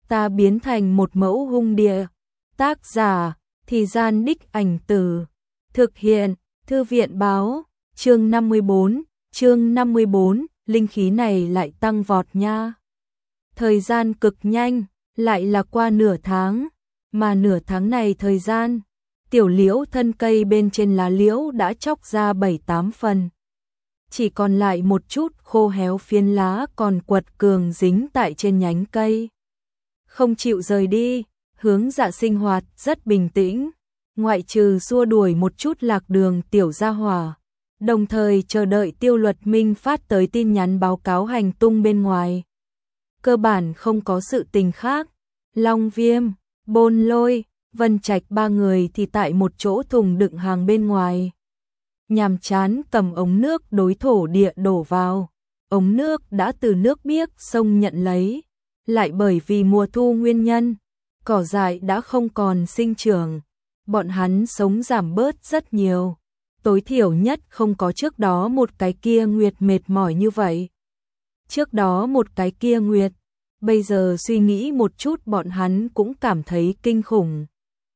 ta biến thành một mẫu hung địa. Tác giả, Thì Gian Đích Ảnh Từ. Thực hiện, Thư viện báo, chương 54, linh khí này lại tăng vọt nha. Thời gian cực nhanh, lại là qua nửa tháng, mà nửa tháng này thời gian, tiểu liễu thân cây bên trên lá liễu đã chóc ra 7-8 phần. Chỉ còn lại một chút khô héo phiến lá còn quật cường dính tại trên nhánh cây. Không chịu rời đi, Hướng Dạ sinh hoạt rất bình tĩnh, ngoại trừ xua đuổi một chút lạc đường tiểu gia hỏa, đồng thời chờ đợi Tiêu Luật Minh phát tới tin nhắn báo cáo hành tung bên ngoài. Cơ bản không có sự tình khác. Long Viêm, Bôn Lôi, Vân Trạch ba người thì tại một chỗ thùng đựng hàng bên ngoài. Nhàm chán cầm ống nước đối thổ địa đổ vào. Ống nước đã từ nước biếc sông nhận lấy, lại bởi vì mùa thu nguyên nhân, cỏ dại đã không còn sinh trưởng. Bọn hắn sống giảm bớt rất nhiều, tối thiểu nhất không có trước đó một cái kia nguyệt mệt mỏi như vậy. Trước đó một cái kia nguyệt, bây giờ suy nghĩ một chút bọn hắn cũng cảm thấy kinh khủng.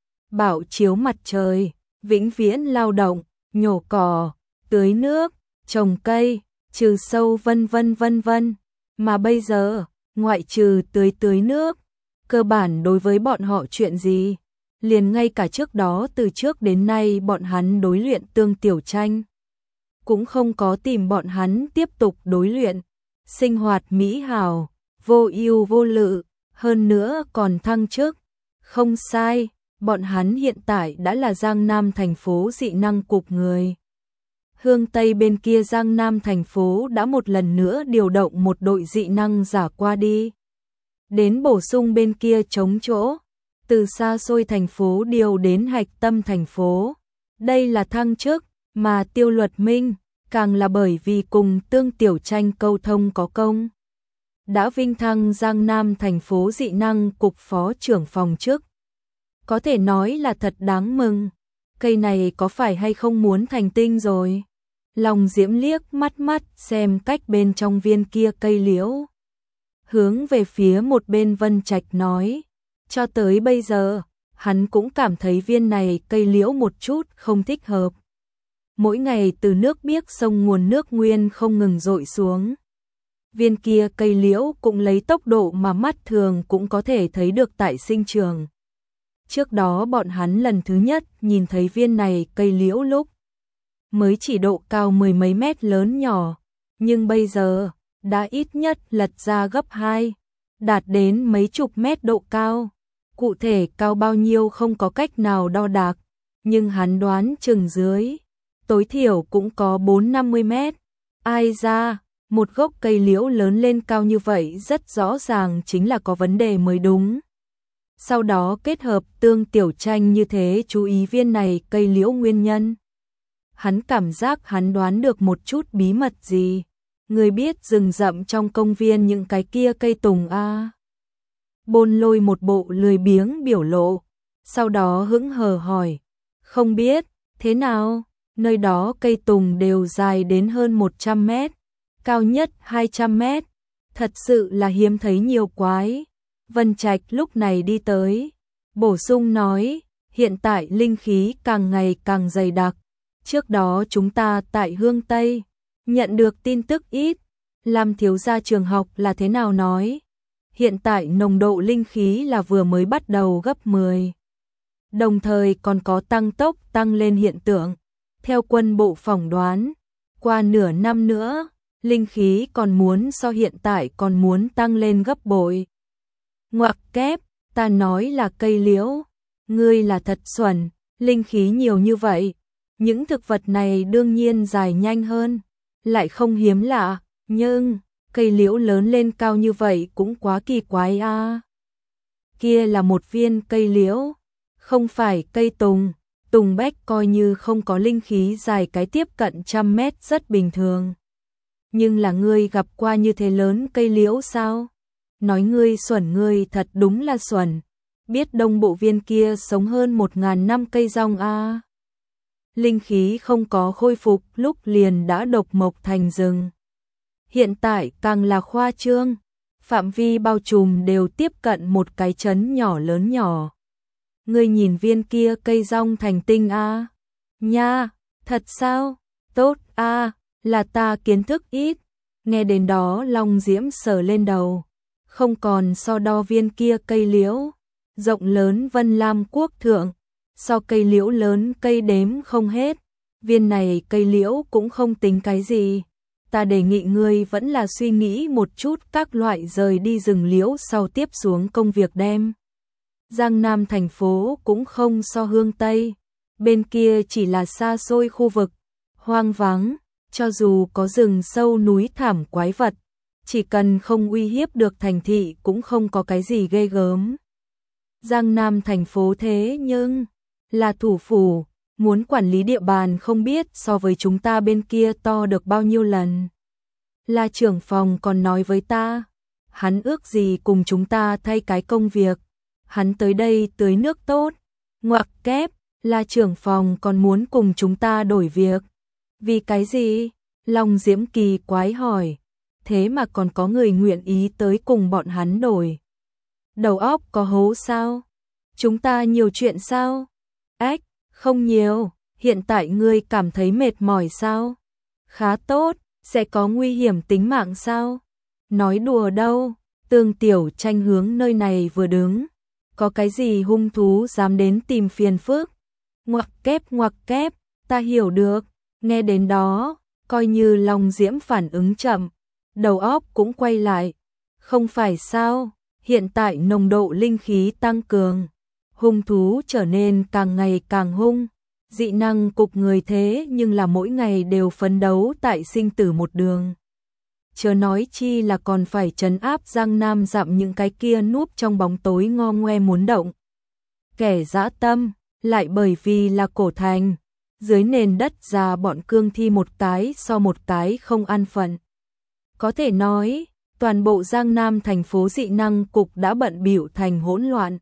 Bảo chiếu mặt trời, vĩnh viễn lao động, nhổ cỏ, tưới nước, trồng cây, trừ sâu vân vân. Mà bây giờ, ngoại trừ tưới nước, cơ bản đối với bọn họ chuyện gì? Liền ngay cả trước đó từ trước đến nay bọn hắn đối luyện Tương Tiểu Tranh, cũng không có tìm bọn hắn tiếp tục đối luyện. Sinh hoạt mỹ hảo, vô ưu vô lự, hơn nữa còn thăng chức. Không sai, bọn hắn hiện tại đã là Giang Nam thành phố dị năng cục người. Hương Tây bên kia Giang Nam thành phố đã một lần nữa điều động một đội dị năng giả qua đi, đến bổ sung bên kia trống chỗ, từ xa xôi thành phố điều đến hạch tâm thành phố. Đây là thăng chức, mà Tiêu Luật Minh càng là bởi vì cùng Tương Tiểu Tranh câu thông có công, đã vinh thăng Giang Nam thành phố dị năng cục phó trưởng phòng chức. Có thể nói là thật đáng mừng. Cây này có phải hay không muốn thành tinh rồi? Long Diễm liếc mắt xem cách bên trong viên kia cây liễu, hướng về phía một bên Vân Trạch nói, cho tới bây giờ, hắn cũng cảm thấy viên này cây liễu một chút không thích hợp. Mỗi ngày từ nước biếc sông nguồn nước nguyên không ngừng dội xuống. Viên kia cây liễu cũng lấy tốc độ mà mắt thường cũng có thể thấy được tại sinh trường. Trước đó bọn hắn lần thứ nhất nhìn thấy viên này cây liễu lúc mới chỉ độ cao 10 mấy mét lớn nhỏ, nhưng bây giờ đã ít nhất lật ra gấp 2, đạt đến mấy chục mét độ cao. Cụ thể cao bao nhiêu không có cách nào đo đạc, nhưng hắn đoán chừng dưới, tối thiểu cũng có 4-50 mét. Ai ra, một gốc cây liễu lớn lên cao như vậy rất rõ ràng chính là có vấn đề mới đúng. Sau đó kết hợp Tương Tiểu Tranh như thế chú ý viên này cây liễu nguyên nhân. Hắn cảm giác hắn đoán được một chút bí mật gì. Người biết rừng rậm trong công viên những cái kia cây tùng a? Bôn Lôi một bộ lười biếng biểu lộ, sau đó hững hờ hỏi, không biết, thế nào? Nơi đó cây tùng đều dài đến hơn 100 mét, cao nhất 200 mét, thật sự là hiếm thấy nhiều quái. Vân Trạch lúc này đi tới, bổ sung nói, hiện tại linh khí càng ngày càng dày đặc. Trước đó chúng ta tại Hương Tây nhận được tin tức ít, Lam thiếu gia trường học là thế nào nói? Hiện tại nồng độ linh khí là vừa mới bắt đầu gấp 10. Đồng thời còn có tăng tốc tăng lên hiện tượng. Theo quân bộ phỏng đoán, qua nửa năm nữa, linh khí còn muốn so hiện tại còn muốn tăng lên gấp bội. Ngoặc kép, ta nói là cây liễu, ngươi là thật xuẩn, linh khí nhiều như vậy. Những thực vật này đương nhiên dài nhanh hơn, lại không hiếm lạ, nhưng cây liễu lớn lên cao như vậy cũng quá kỳ quái a. Kia là một viên cây liễu, không phải cây tùng. Tùng bách coi như không có linh khí dài cái tiếp cận 100 mét rất bình thường. Nhưng là ngươi gặp qua như thế lớn cây liễu sao? Nói ngươi xuẩn, ngươi thật đúng là xuẩn. Biết đông bộ viên kia sống hơn 1000 năm cây rong a. Linh khí không có khôi phục lúc liền đã độc mộc thành rừng. Hiện tại càng là khoa trương, phạm vi bao trùm đều tiếp cận một cái trấn nhỏ lớn nhỏ. Ngươi nhìn viên kia cây rong thành tinh a? Nha, thật sao? Tốt a, là ta kiến thức ít. Nghe đến đó Long Diễm sờ lên đầu, không còn so đo viên kia cây liễu, rộng lớn Vân Lam quốc thượng, so cây liễu lớn cây đếm không hết, viên này cây liễu cũng không tính cái gì. Ta đề nghị ngươi vẫn là suy nghĩ một chút các loại rời đi rừng liễu sau tiếp xuống công việc đem. Giang Nam thành phố cũng không so Hương Tây, bên kia chỉ là xa xôi khu vực, hoang vắng, cho dù có rừng sâu núi thảm quái vật, chỉ cần không uy hiếp được thành thị cũng không có cái gì ghê gớm. Giang Nam thành phố thế nhưng là thủ phủ, muốn quản lý địa bàn không biết so với chúng ta bên kia to được bao nhiêu lần. Là trưởng phòng còn nói với ta, hắn ước gì cùng chúng ta thay cái công việc, hắn tới đây tưới nước tốt, ngoặc kép, là trưởng phòng còn muốn cùng chúng ta đổi việc. Vì cái gì? Long Diễm kỳ quái hỏi, thế mà còn có người nguyện ý tới cùng bọn hắn đổi. Đầu óc có hố sao? Chúng ta nhiều chuyện sao? Ách, không nhiều, hiện tại ngươi cảm thấy mệt mỏi sao? Khá tốt, sẽ có nguy hiểm tính mạng sao? Nói đùa đâu, Tương Tiểu Tranh hướng nơi này vừa đứng, có cái gì hung thú dám đến tìm phiền phức? Ngoặc kép, ta hiểu được. Nghe đến đó, coi như Long Diễm phản ứng chậm, đầu óc cũng quay lại. Không phải sao, hiện tại nồng độ linh khí tăng cường, hung thú trở nên càng ngày càng hung, dị năng cục người thế nhưng là mỗi ngày đều phấn đấu tại sinh tử một đường. Chớ nói chi là còn phải trấn áp Giang Nam dặm những cái kia núp trong bóng tối ngo ngoe muốn động. Kẻ dã tâm, lại bởi vì là cổ thành, dưới nền đất già bọn cương thi một cái so một cái không an phận. Có thể nói, toàn bộ Giang Nam thành phố dị năng cục đã bận bịu thành hỗn loạn.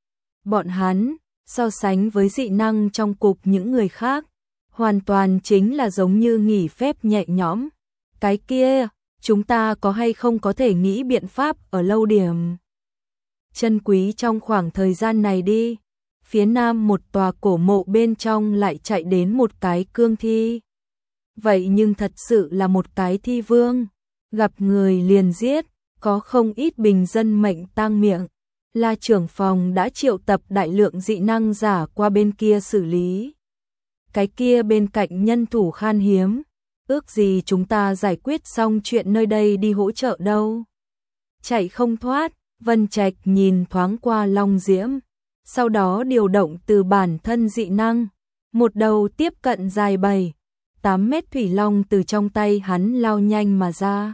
Bọn hắn, so sánh với dị năng trong cục những người khác, hoàn toàn chính là giống như nghỉ phép nhẹ nhõm. Cái kia, chúng ta có hay không có thể nghĩ biện pháp ở lâu điểm chân quý trong khoảng thời gian này đi. Phía nam một tòa cổ mộ bên trong lại chạy đến một cái cương thi. Vậy nhưng thật sự là một cái thi vương, gặp người liền giết, có không ít bình dân mệnh tang miệng. Là trưởng phòng đã triệu tập đại lượng dị năng giả qua bên kia xử lý. Cái kia bên cạnh nhân thủ khan hiếm, ước gì chúng ta giải quyết xong chuyện nơi đây đi hỗ trợ đâu. Chạy không thoát, Vân Trạch nhìn thoáng qua Long Diễm, sau đó điều động từ bản thân dị năng, một đầu tiếp cận dài 7-8 mét thủy long từ trong tay hắn lao nhanh mà ra.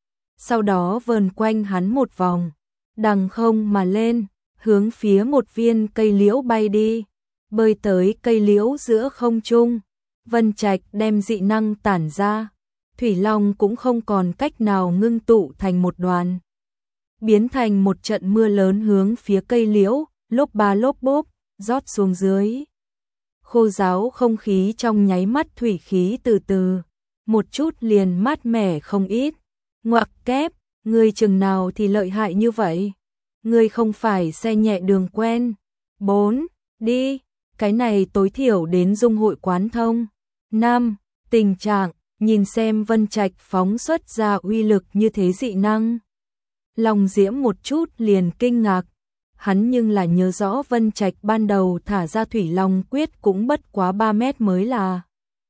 Sau đó vờn quanh hắn một vòng, đằng không mà lên, hướng phía một viên cây liễu bay đi, bơi tới cây liễu giữa không trung. Vân Trạch đem dị năng tản ra, thủy long cũng không còn cách nào ngưng tụ thành một đoàn, biến thành một trận mưa lớn hướng phía cây liễu, lốp ba lốp bốp, rót xuống dưới. Khô ráo không khí trong nháy mắt thủy khí từ từ, một chút liền mát mẻ không ít. Ngoặc kép, ngươi chừng nào thì lợi hại như vậy? Ngươi không phải xe nhẹ đường quen. 4. Đi, cái này tối thiểu đến dung hội quán thông. 5. Tình trạng, nhìn xem Vân Trạch phóng xuất ra uy lực như thế dị năng. Long Diễm một chút liền kinh ngạc. Hắn nhưng là nhớ rõ Vân Trạch ban đầu thả ra thủy long quyết cũng bất quá 3 mét mới là.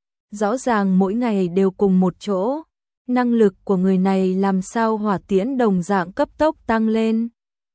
Rõ ràng mỗi ngày đều cùng một chỗ. Năng lực của người này làm sao hỏa tiễn đồng dạng cấp tốc tăng lên.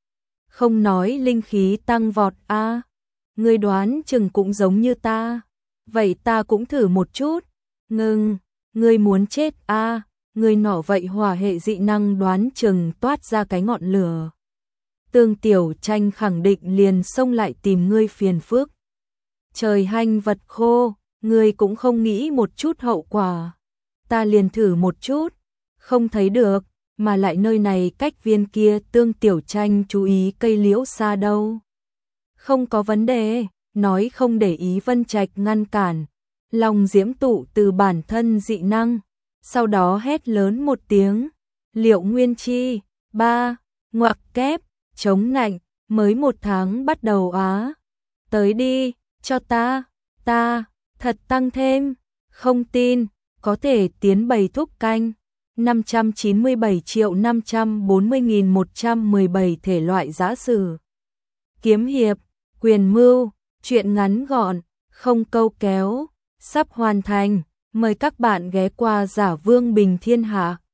Không nói linh khí tăng vọt a, ngươi đoán chừng cũng giống như ta. Vậy ta cũng thử một chút. Ngừng, ngươi muốn chết a, ngươi nọ vậy hỏa hệ dị năng đoán chừng toát ra cái ngọn lửa. Tương Tiểu Tranh khẳng định liền xông lại tìm ngươi phiền phức. Trời hanh vật khô, ngươi cũng không nghĩ một chút hậu quả. Ta liền thử một chút, không thấy được, mà lại nơi này cách viên kia Tương Tiểu Tranh chú ý cây liễu xa đâu. Không có vấn đề, nói không để ý Vân Trạch ngăn cản. Long Diễm tụ từ bản thân dị năng, sau đó hét lớn một tiếng, Liệu Nguyên Chi, 3. ngoặc kép, chống nạnh, mới 1 tháng bắt đầu á. Tới đi, cho ta, thật tăng thêm, không tin, có thể tiến 7 thúc canh. 597.540.117 thể loại giã sử. Kiếm hiệp, quyền mưu, truyện ngắn gọn, không câu kéo, sắp hoàn thành. Mời các bạn ghé qua Giả Vương Bình Thiên Hạ.